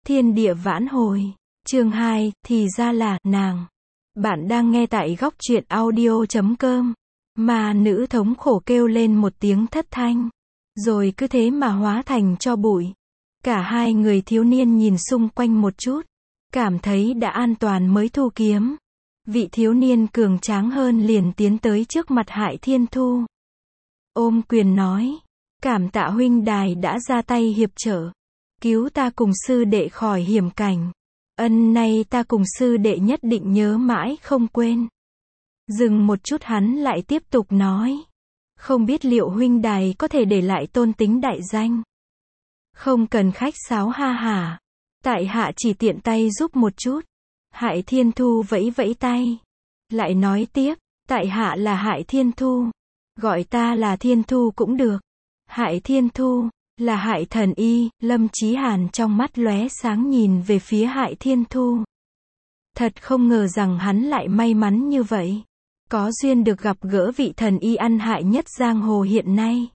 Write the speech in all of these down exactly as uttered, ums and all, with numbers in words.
Thiên địa vãn hồi. Chương hai, thì ra là, nàng. Bạn đang nghe tại góc truyện audio chấm com. Mà nữ thống khổ kêu lên một tiếng thất thanh. Rồi cứ thế mà hóa thành tro bụi. Cả hai người thiếu niên nhìn xung quanh một chút. Cảm thấy đã an toàn mới thu kiếm. Vị thiếu niên cường tráng hơn liền tiến tới trước mặt Hại Thiên Thu. Ôm quyền nói. Cảm tạ huynh đài đã ra tay hiệp trợ. Cứu ta cùng sư đệ khỏi hiểm cảnh. Ân này ta cùng sư đệ nhất định nhớ mãi không quên. Dừng một chút hắn lại tiếp tục nói. Không biết liệu huynh đài có thể để lại tôn tính đại danh. Không cần khách sáo ha hả. Tại hạ chỉ tiện tay giúp một chút. Hại Thiên Thu vẫy vẫy tay. Lại nói tiếp. Tại hạ là Hại Thiên Thu. Gọi ta là Thiên Thu cũng được. Hại Thiên Thu. Là Hại Thần Y. Lâm Chí Hàn trong mắt lóe sáng nhìn về phía Hại Thiên Thu. Thật không ngờ rằng hắn lại may mắn như vậy. Có duyên được gặp gỡ vị thần y ăn hại nhất giang hồ hiện nay.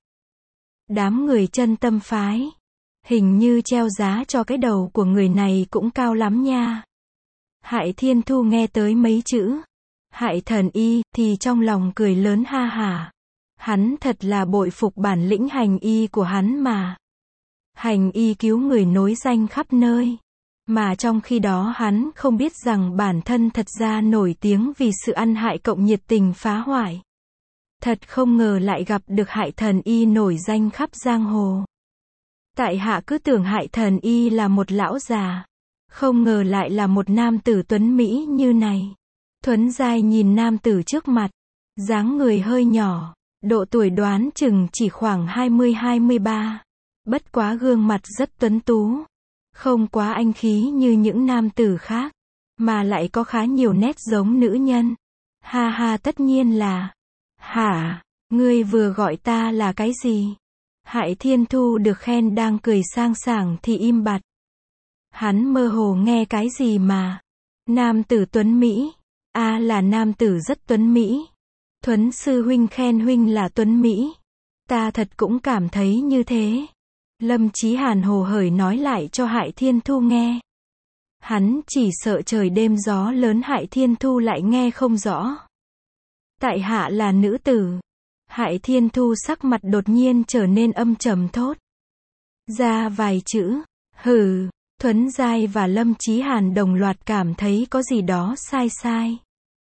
Đám người chân tâm phái. Hình như treo giá cho cái đầu của người này cũng cao lắm nha. Hại Thiên Thu nghe tới mấy chữ. Hại Thần Y, thì trong lòng cười lớn ha hả. Hắn thật là bội phục bản lĩnh hành y của hắn mà. Hành y cứu người nối danh khắp nơi. Mà trong khi đó hắn không biết rằng bản thân thật ra nổi tiếng vì sự ăn hại cộng nhiệt tình phá hoại. Thật không ngờ lại gặp được Hại Thần Y nổi danh khắp giang hồ. Tại hạ cứ tưởng Hại Thần Y là một lão già. Không ngờ lại là một nam tử tuấn Mỹ như này. Thuấn Giai nhìn nam tử trước mặt. Dáng người hơi nhỏ. Độ tuổi đoán chừng chỉ khoảng hai mươi hai mươi ba. Bất quá gương mặt rất tuấn tú. Không quá anh khí như những nam tử khác. Mà lại có khá nhiều nét giống nữ nhân. Ha ha, tất nhiên là. Hả, ngươi vừa gọi ta là cái gì? Hại Thiên Thu được khen đang cười sang sảng thì im bặt. Hắn mơ hồ nghe cái gì mà. Nam tử tuấn Mỹ. A à, là nam tử rất tuấn Mỹ. Thuấn sư huynh khen huynh là tuấn Mỹ. Ta thật cũng cảm thấy như thế. Lâm Chí Hàn hồ hởi nói lại cho Hại Thiên Thu nghe. Hắn chỉ sợ trời đêm gió lớn Hại Thiên Thu lại nghe không rõ. Tại hạ là nữ tử. Hại Thiên Thu sắc mặt đột nhiên trở nên âm trầm thốt ra vài chữ. Hừ. Thuấn Giai và Lâm Chí Hàn đồng loạt cảm thấy có gì đó sai sai.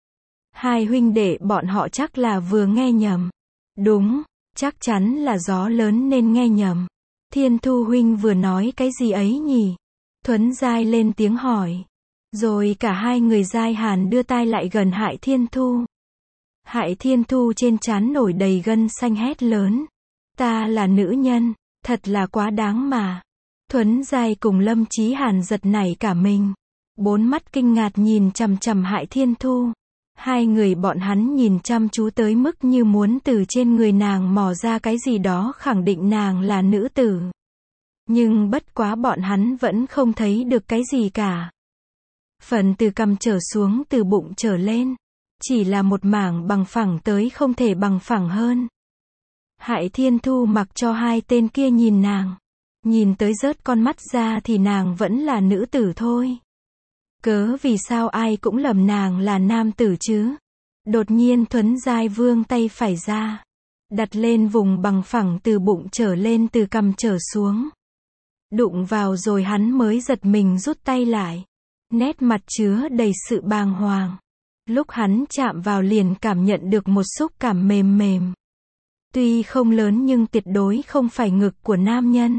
Hai huynh đệ bọn họ chắc là vừa nghe nhầm. Đúng, chắc chắn là gió lớn nên nghe nhầm. Thiên Thu huynh vừa nói cái gì ấy nhỉ? Thuấn Giai lên tiếng hỏi. Rồi cả hai người Giai Hàn đưa tai lại gần Hại Thiên Thu. Hại Thiên Thu trên trán nổi đầy gân xanh hét lớn. Ta là nữ nhân, thật là quá đáng mà. Thuấn Giai cùng Lâm Chí Hàn giật nảy cả mình. Bốn mắt kinh ngạc nhìn chằm chằm Hại Thiên Thu. Hai người bọn hắn nhìn chăm chú tới mức như muốn từ trên người nàng mò ra cái gì đó khẳng định nàng là nữ tử. Nhưng bất quá bọn hắn vẫn không thấy được cái gì cả. Phần từ cằm trở xuống từ bụng trở lên. Chỉ là một mảng bằng phẳng tới không thể bằng phẳng hơn. Hại Thiên Thu mặc cho hai tên kia nhìn nàng. Nhìn tới rớt con mắt ra thì nàng vẫn là nữ tử thôi. Cớ vì sao ai cũng lầm nàng là nam tử chứ? Đột nhiên Thuấn Giai vươn tay phải ra. Đặt lên vùng bằng phẳng từ bụng trở lên từ cằm trở xuống. Đụng vào rồi hắn mới giật mình rút tay lại. Nét mặt chứa đầy sự bàng hoàng. Lúc hắn chạm vào liền cảm nhận được một xúc cảm mềm mềm. Tuy không lớn nhưng tuyệt đối không phải ngực của nam nhân.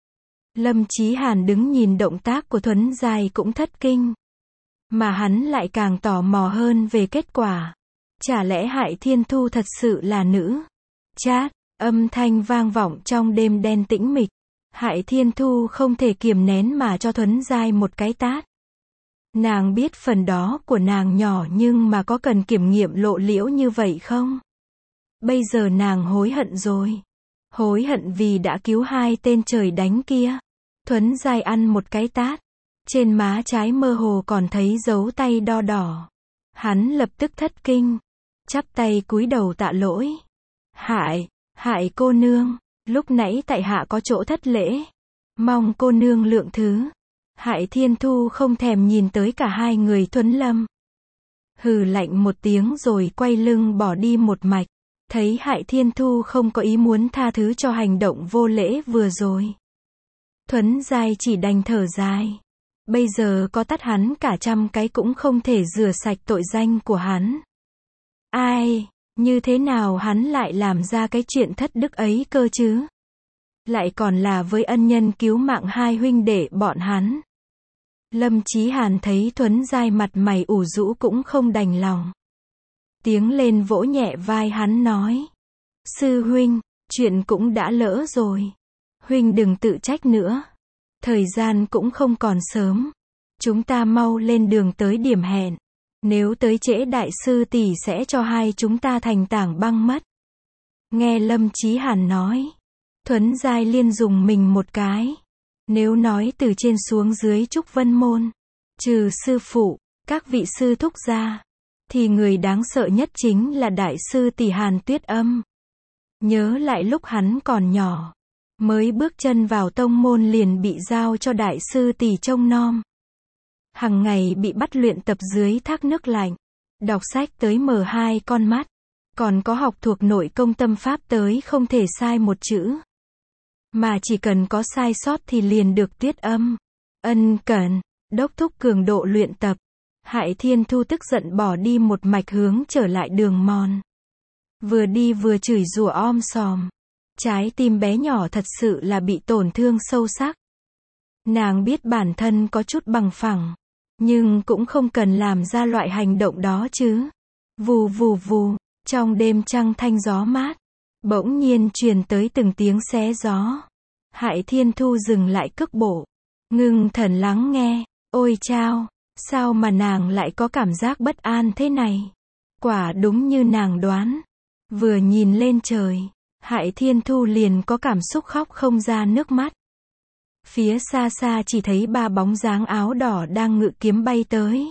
Lâm Chí Hàn đứng nhìn động tác của Thuấn Giai cũng thất kinh. Mà hắn lại càng tò mò hơn về kết quả. Chả lẽ Hại Thiên Thu thật sự là nữ? Chát, âm thanh vang vọng trong đêm đen tĩnh mịch. Hại Thiên Thu không thể kiềm nén mà cho Thuấn Giai một cái tát. Nàng biết phần đó của nàng nhỏ nhưng mà có cần kiểm nghiệm lộ liễu như vậy không? Bây giờ nàng hối hận rồi. Hối hận vì đã cứu hai tên trời đánh kia. Thuấn Giai ăn một cái tát. Trên má trái mơ hồ còn thấy dấu tay đo đỏ. Hắn lập tức thất kinh. Chắp tay cúi đầu tạ lỗi. Hại, Hại cô nương. Lúc nãy tại hạ có chỗ thất lễ. Mong cô nương lượng thứ. Hại Thiên Thu không thèm nhìn tới cả hai người Thuấn Lâm. Hừ lạnh một tiếng rồi quay lưng bỏ đi một mạch. Thấy Hại Thiên Thu không có ý muốn tha thứ cho hành động vô lễ vừa rồi. Thuấn Giai chỉ đành thở dài. Bây giờ có tắt hắn cả trăm cái cũng không thể rửa sạch tội danh của hắn. Ai, như thế nào hắn lại làm ra cái chuyện thất đức ấy cơ chứ? Lại còn là với ân nhân cứu mạng hai huynh đệ bọn hắn. Lâm Chí Hàn thấy Thuấn Giai mặt mày ủ rũ cũng không đành lòng. Tiếng lên vỗ nhẹ vai hắn nói. Sư huynh, chuyện cũng đã lỡ rồi. Huynh đừng tự trách nữa. Thời gian cũng không còn sớm. Chúng ta mau lên đường tới điểm hẹn. Nếu tới trễ đại sư tỷ sẽ cho hai chúng ta thành tảng băng mất. Nghe Lâm Chí Hàn nói. Thuấn Giai liên dùng mình một cái. Nếu nói từ trên xuống dưới Trúc Vân Môn, trừ sư phụ, các vị sư thúc ra, thì người đáng sợ nhất chính là đại sư tỷ Hàn Tuyết Âm. Nhớ lại lúc hắn còn nhỏ, mới bước chân vào tông môn liền bị giao cho đại sư tỷ trông nom. Hằng ngày bị bắt luyện tập dưới thác nước lạnh, đọc sách tới mở hai con mắt, còn có học thuộc nội công tâm pháp tới không thể sai một chữ. Mà chỉ cần có sai sót thì liền được Tuyết Âm ân cần đốc thúc cường độ luyện tập. Hại Thiên Thu tức giận bỏ đi một mạch hướng trở lại đường mòn. Vừa đi vừa chửi rủa om sòm. Trái tim bé nhỏ thật sự là bị tổn thương sâu sắc. Nàng biết bản thân có chút bằng phẳng, nhưng cũng không cần làm ra loại hành động đó chứ. Vù vù vù, trong đêm trăng thanh gió mát, bỗng nhiên truyền tới từng tiếng xé gió. Hại Thiên Thu dừng lại cước bộ, ngưng thần lắng nghe. Ôi chao, sao mà nàng lại có cảm giác bất an thế này? Quả đúng như nàng đoán. Vừa nhìn lên trời, Hại Thiên Thu liền có cảm xúc khóc không ra nước mắt. Phía xa xa chỉ thấy ba bóng dáng áo đỏ đang ngự kiếm bay tới.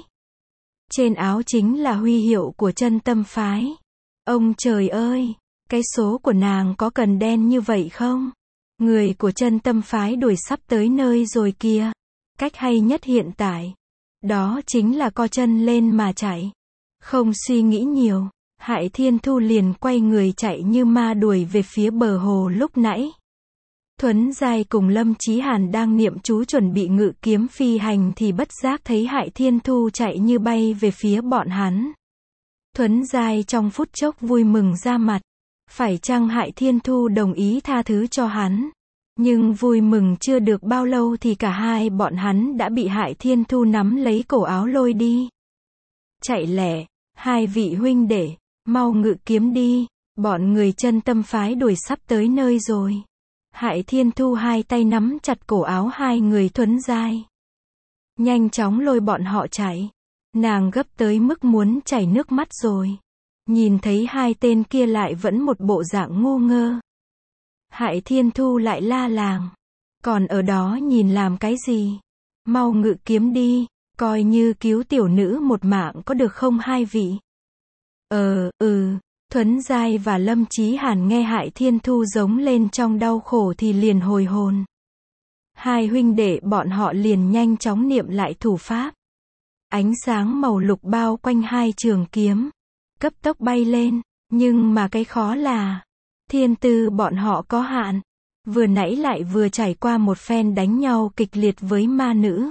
Trên áo chính là huy hiệu của Chân Tâm phái. Ông trời ơi, cái số của nàng có cần đen như vậy không? Người của Chân Tâm phái đuổi sắp tới nơi rồi kìa. Cách hay nhất hiện tại, đó chính là co chân lên mà chạy. Không suy nghĩ nhiều, Hại Thiên Thu liền quay người chạy như ma đuổi về phía bờ hồ lúc nãy. Thuấn Giai cùng Lâm Chí Hàn đang niệm chú chuẩn bị ngự kiếm phi hành thì bất giác thấy Hại Thiên Thu chạy như bay về phía bọn hắn. Thuấn Giai trong phút chốc vui mừng ra mặt. Phải chăng Hại Thiên Thu đồng ý tha thứ cho hắn? Nhưng vui mừng chưa được bao lâu thì cả hai bọn hắn đã bị Hại Thiên Thu nắm lấy cổ áo lôi đi. Chạy lẹ, hai vị huynh đệ, mau ngự kiếm đi, bọn người Chân Tâm phái đuổi sắp tới nơi rồi. Hại Thiên Thu hai tay nắm chặt cổ áo hai người Thuấn Giai. Nhanh chóng lôi bọn họ chạy. Nàng gấp tới mức muốn chảy nước mắt rồi. Nhìn thấy hai tên kia lại vẫn một bộ dạng ngu ngơ. Hại Thiên Thu lại la làng. Còn ở đó nhìn làm cái gì? Mau ngự kiếm đi, coi như cứu tiểu nữ một mạng có được không hai vị? Ờ, ừ, Thuấn Giai và Lâm Chí Hàn nghe Hại Thiên Thu giống lên trong đau khổ thì liền hồi hồn. Hai huynh đệ bọn họ liền nhanh chóng niệm lại thủ pháp. Ánh sáng màu lục bao quanh hai trường kiếm, cấp tốc bay lên, nhưng mà cái khó là, thiên tư bọn họ có hạn, vừa nãy lại vừa trải qua một phen đánh nhau kịch liệt với ma nữ.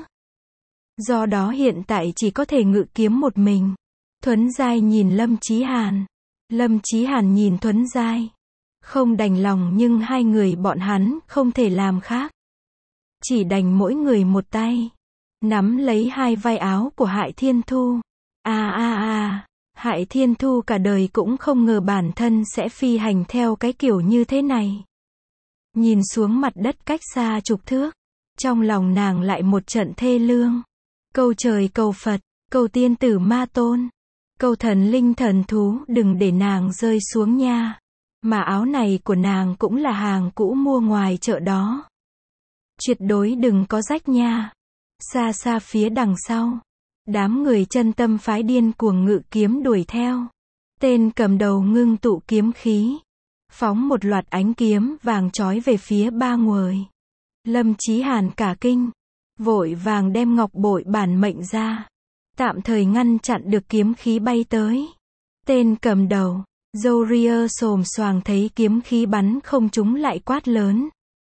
Do đó hiện tại chỉ có thể ngự kiếm một mình. Thuấn Giai nhìn Lâm Chí Hàn. Lâm Chí Hàn nhìn Thuấn Giai. Không đành lòng nhưng hai người bọn hắn không thể làm khác. Chỉ đành mỗi người một tay. Nắm lấy hai vai áo của Hại Thiên Thu. À à à, Hại Thiên Thu cả đời cũng không ngờ bản thân sẽ phi hành theo cái kiểu như thế này. Nhìn xuống mặt đất cách xa chục thước. Trong lòng nàng lại một trận thê lương. Cầu trời cầu Phật, cầu tiên tử ma tôn. Cầu thần linh thần thú đừng để nàng rơi xuống nha. Mà áo này của nàng cũng là hàng cũ mua ngoài chợ đó. Tuyệt đối đừng có rách nha. Xa xa phía đằng sau, đám người Chân Tâm phái điên cuồng ngự kiếm đuổi theo. Tên cầm đầu ngưng tụ kiếm khí, phóng một loạt ánh kiếm vàng chói về phía ba người. Lâm Chí Hàn cả kinh, vội vàng đem ngọc bội bản mệnh ra, tạm thời ngăn chặn được kiếm khí bay tới. Tên cầm đầu, Zoria xồm xoàng thấy kiếm khí bắn không trúng lại quát lớn.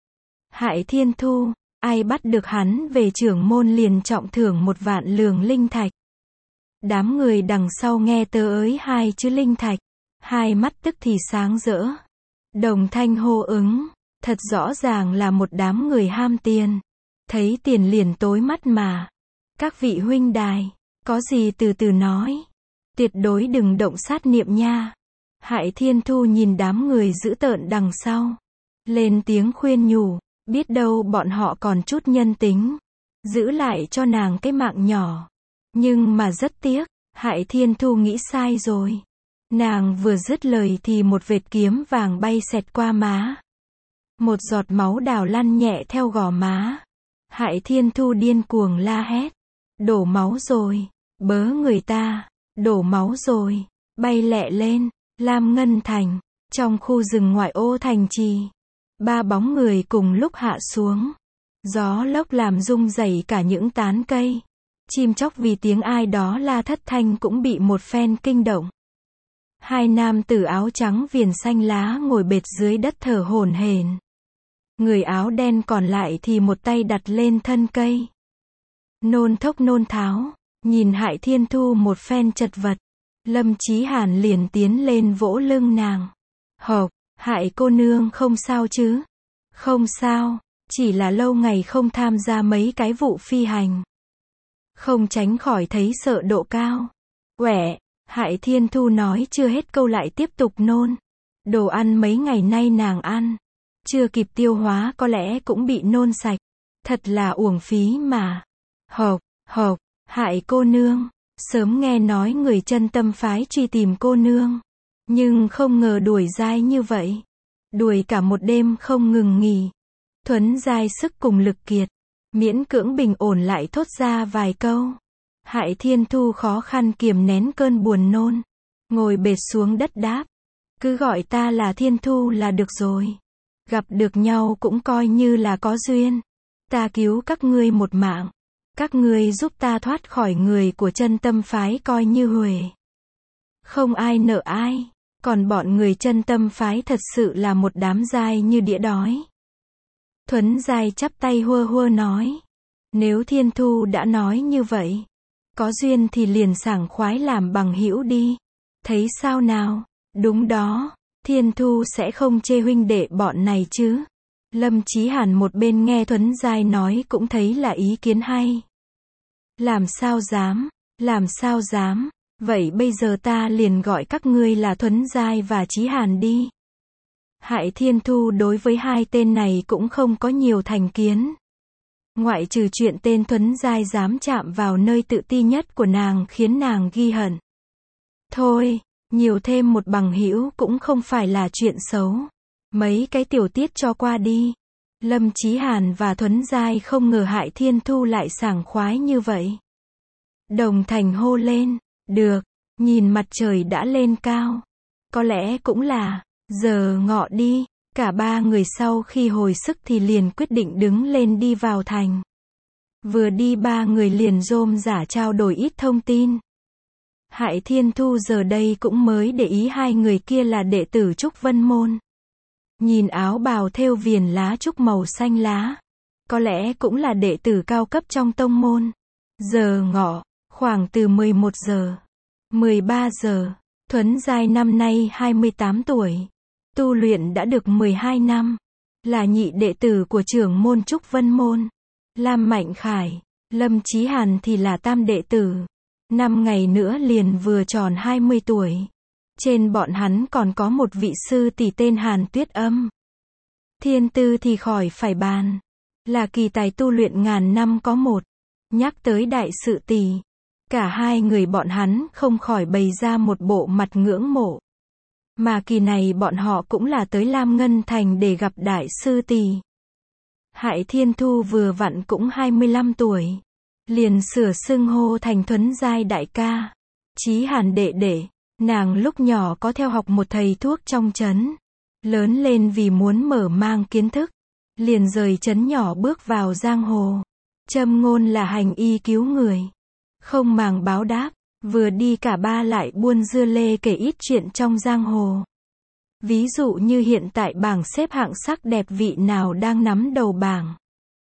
Hại Thiên Thu, ai bắt được hắn về trưởng môn liền trọng thưởng một vạn lường linh thạch. Đám người đằng sau nghe tớ ới hai chữ linh thạch, hai mắt tức thì sáng rỡ. Đồng thanh hô ứng, thật rõ ràng là một đám người ham tiền. Thấy tiền liền tối mắt mà. Các vị huynh đài, có gì từ từ nói. Tuyệt đối đừng động sát niệm nha. Hại Thiên Thu nhìn đám người dữ tợn đằng sau. Lên tiếng khuyên nhủ, biết đâu bọn họ còn chút nhân tính. Giữ lại cho nàng cái mạng nhỏ. Nhưng mà rất tiếc, Hại Thiên Thu nghĩ sai rồi. Nàng vừa dứt lời thì một vệt kiếm vàng bay xẹt qua má. Một giọt máu đào lăn nhẹ theo gò má. Hại Thiên Thu điên cuồng la hét. Đổ máu rồi, bớ người ta, đổ máu rồi, bay lẹ lên, Lam Ngân Thành, trong khu rừng ngoại ô thành trì. Ba bóng người cùng lúc hạ xuống. Gió lốc làm rung rẩy cả những tán cây. Chim chóc vì tiếng ai đó la thất thanh cũng bị một phen kinh động. Hai nam tử áo trắng viền xanh lá ngồi bệt dưới đất thở hổn hển. Người áo đen còn lại thì một tay đặt lên thân cây. Nôn thốc nôn tháo, nhìn Hại Thiên Thu một phen chật vật. Lâm Chí Hàn liền tiến lên vỗ lưng nàng. Hộc, Hại cô nương không sao chứ? Không sao, chỉ là lâu ngày không tham gia mấy cái vụ phi hành. Không tránh khỏi thấy sợ độ cao. Quẻ, Hại Thiên Thu nói chưa hết câu lại tiếp tục nôn. Đồ ăn mấy ngày nay nàng ăn, chưa kịp tiêu hóa có lẽ cũng bị nôn sạch. Thật là uổng phí mà. Hộc, hộc, Hại cô nương, sớm nghe nói người chân tâm phái truy tìm cô nương. Nhưng không ngờ đuổi dai như vậy. Đuổi cả một đêm không ngừng nghỉ. Thuấn dai sức cùng lực kiệt. Miễn cưỡng bình ổn lại thốt ra vài câu. Hại Thiên Thu khó khăn kiềm nén cơn buồn nôn. Ngồi bệt xuống đất đáp. Cứ gọi ta là Thiên Thu là được rồi. Gặp được nhau cũng coi như là có duyên. Ta cứu các ngươi một mạng. Các ngươi giúp ta thoát khỏi người của chân tâm phái coi như huề. Không ai nợ ai. Còn bọn người chân tâm phái thật sự là một đám dai như đĩa đói. Thuấn dai chắp tay hua hua nói. Nếu Thiên Thu đã nói như vậy, có duyên thì liền sảng khoái làm bằng hữu đi. Thấy sao nào? Đúng đó, Thiên Thu sẽ không chê huynh đệ bọn này chứ. Lâm Chí Hàn một bên nghe Thuấn dai nói cũng thấy là ý kiến hay. Làm sao dám, làm sao dám, vậy bây giờ ta liền gọi các ngươi là Thuấn dai và Chí Hàn đi. Hại Thiên Thu đối với hai tên này cũng không có nhiều thành kiến. Ngoại trừ chuyện tên Thuấn dai dám chạm vào nơi tự ti nhất của nàng khiến nàng ghi hận. Thôi, nhiều thêm một bằng hữu cũng không phải là chuyện xấu. Mấy cái tiểu tiết cho qua đi. Lâm Chí Hàn và Thuấn dai không ngờ Hại Thiên Thu lại sảng khoái như vậy. Đồng Thành hô lên, được, nhìn mặt trời đã lên cao. Có lẽ cũng là giờ ngọ đi. Cả ba người sau khi hồi sức thì liền quyết định đứng lên đi vào thành. Vừa đi ba người liền rôm rả trao đổi ít thông tin. Hại Thiên Thu giờ đây cũng mới để ý hai người kia là đệ tử Trúc Vân Môn. Nhìn áo bào thêu viền lá trúc màu xanh lá. Có lẽ cũng là đệ tử cao cấp trong tông môn. Giờ ngọ, khoảng từ mười một giờ, mười ba giờ, Thuấn dai năm nay hai mươi tám tuổi. Tu luyện đã được mười hai năm. Là nhị đệ tử của trưởng môn Trúc Vân Môn. Lam Mạnh Khải, Lâm Chí Hàn thì là tam đệ tử. Năm ngày nữa liền vừa tròn hai mươi tuổi. Trên bọn hắn còn có một vị sư tỷ tên Hàn Tuyết Âm. Thiên tư thì khỏi phải bàn. Là kỳ tài tu luyện ngàn năm có một. Nhắc tới đại sự tỷ. Cả hai người bọn hắn không khỏi bày ra một bộ mặt ngưỡng mộ. Mà kỳ này bọn họ cũng là tới Lam Ngân Thành để gặp đại sư tỷ. Hại Thiên Thu vừa vặn cũng hai mươi lăm tuổi. Liền sửa xưng hô thành Thuấn dai đại ca. Chí Hàn đệ đệ. Nàng lúc nhỏ có theo học một thầy thuốc trong trấn. Lớn lên vì muốn mở mang kiến thức. Liền rời trấn nhỏ bước vào giang hồ. Châm ngôn là hành y cứu người. Không màng báo đáp, vừa đi cả ba lại buôn dưa lê kể ít chuyện trong giang hồ. Ví dụ như hiện tại bảng xếp hạng sắc đẹp vị nào đang nắm đầu bảng.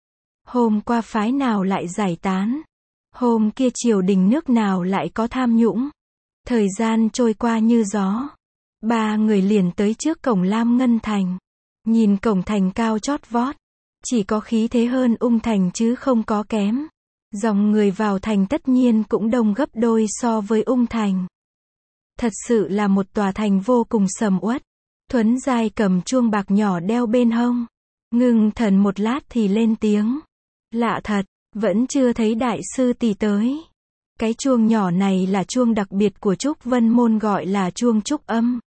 Hôm qua phái nào lại giải tán. Hôm kia triều đình nước nào lại có tham nhũng. Thời gian trôi qua như gió. Ba người liền tới trước cổng Lam Ngân Thành. Nhìn cổng thành cao chót vót. Chỉ có khí thế hơn Ung Thành chứ không có kém. Dòng người vào thành tất nhiên cũng đông gấp đôi so với Ung Thành. Thật sự là một tòa thành vô cùng sầm uất. Thuấn Giai cầm chuông bạc nhỏ đeo bên hông. Ngưng thần một lát thì lên tiếng. Lạ thật, vẫn chưa thấy đại sư tỷ tới. Cái chuông nhỏ này là chuông đặc biệt của Trúc Vân Môn, gọi là chuông trúc âm.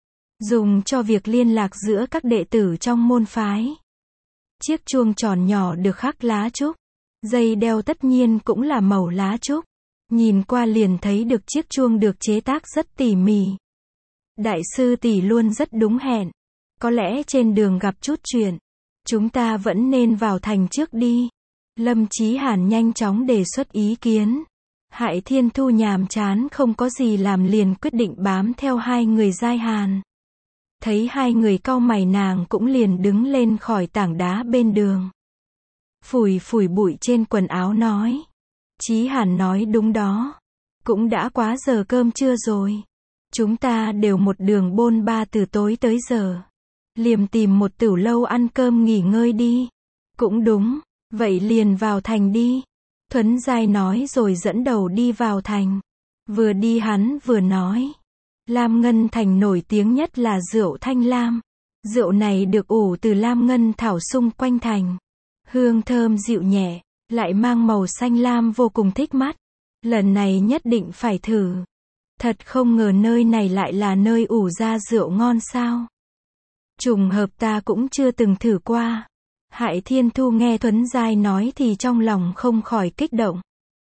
Dùng cho việc liên lạc giữa các đệ tử trong môn phái. Chiếc chuông tròn nhỏ được khắc lá trúc. Dây đeo tất nhiên cũng là màu lá trúc. Nhìn qua liền thấy được chiếc chuông được chế tác rất tỉ mỉ. Đại sư tỷ luôn rất đúng hẹn. Có lẽ trên đường gặp chút chuyện. Chúng ta vẫn nên vào thành trước đi. Lâm Chí Hàn nhanh chóng đề xuất ý kiến. Hại Thiên Thu nhàm chán không có gì làm liền quyết định bám theo hai người Giai Hàn. Thấy hai người cau mày nàng cũng liền đứng lên khỏi tảng đá bên đường. Phủi phủi bụi trên quần áo nói. Chí Hàn nói đúng đó. Cũng đã quá giờ cơm trưa rồi. Chúng ta đều một đường bôn ba từ tối tới giờ. Liềm tìm một tửu lâu ăn cơm nghỉ ngơi đi. Cũng đúng, vậy liền vào thành đi. Thuấn Giai nói rồi dẫn đầu đi vào thành. Vừa đi hắn vừa nói. Lam Ngân Thành nổi tiếng nhất là rượu Thanh Lam. Rượu này được ủ từ lam ngân thảo xung quanh thành. Hương thơm dịu nhẹ, lại mang màu xanh lam vô cùng thích mắt. Lần này nhất định phải thử. Thật không ngờ nơi này lại là nơi ủ ra rượu ngon sao. Trùng hợp ta cũng chưa từng thử qua. Hại Thiên Thu nghe Thuấn Giai nói thì trong lòng không khỏi kích động.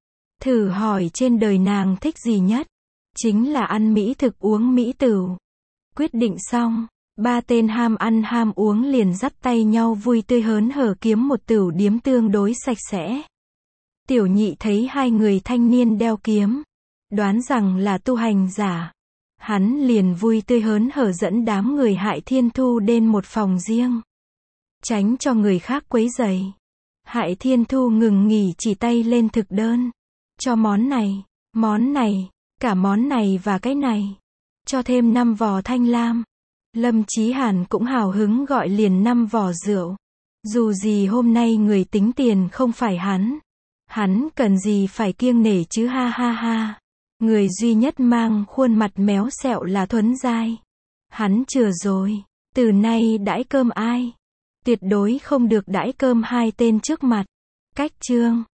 Thử hỏi trên đời nàng thích gì nhất? Chính là ăn mỹ thực uống mỹ tửu. Quyết định xong, ba tên ham ăn ham uống liền dắt tay nhau vui tươi hớn hở kiếm một tửu điếm tương đối sạch sẽ. Tiểu Nhị thấy hai người thanh niên đeo kiếm, đoán rằng là tu hành giả. Hắn liền vui tươi hớn hở dẫn đám người Hại Thiên Thu đến một phòng riêng. Tránh cho người khác quấy rầy. Hại Thiên Thu ngừng nghỉ chỉ tay lên thực đơn. Cho món này, món này, cả món này và cái này. Cho thêm năm vò thanh lam. Lâm Chí Hàn cũng hào hứng gọi liền năm vò rượu. Dù gì hôm nay người tính tiền không phải hắn. Hắn cần gì phải kiêng nể chứ ha ha ha. Người duy nhất mang khuôn mặt méo xẹo là Thuấn Giai. Hắn chừa rồi. Từ nay đãi cơm ai? Tuyệt đối không được đãi cơm hai tên trước mặt. Cách chương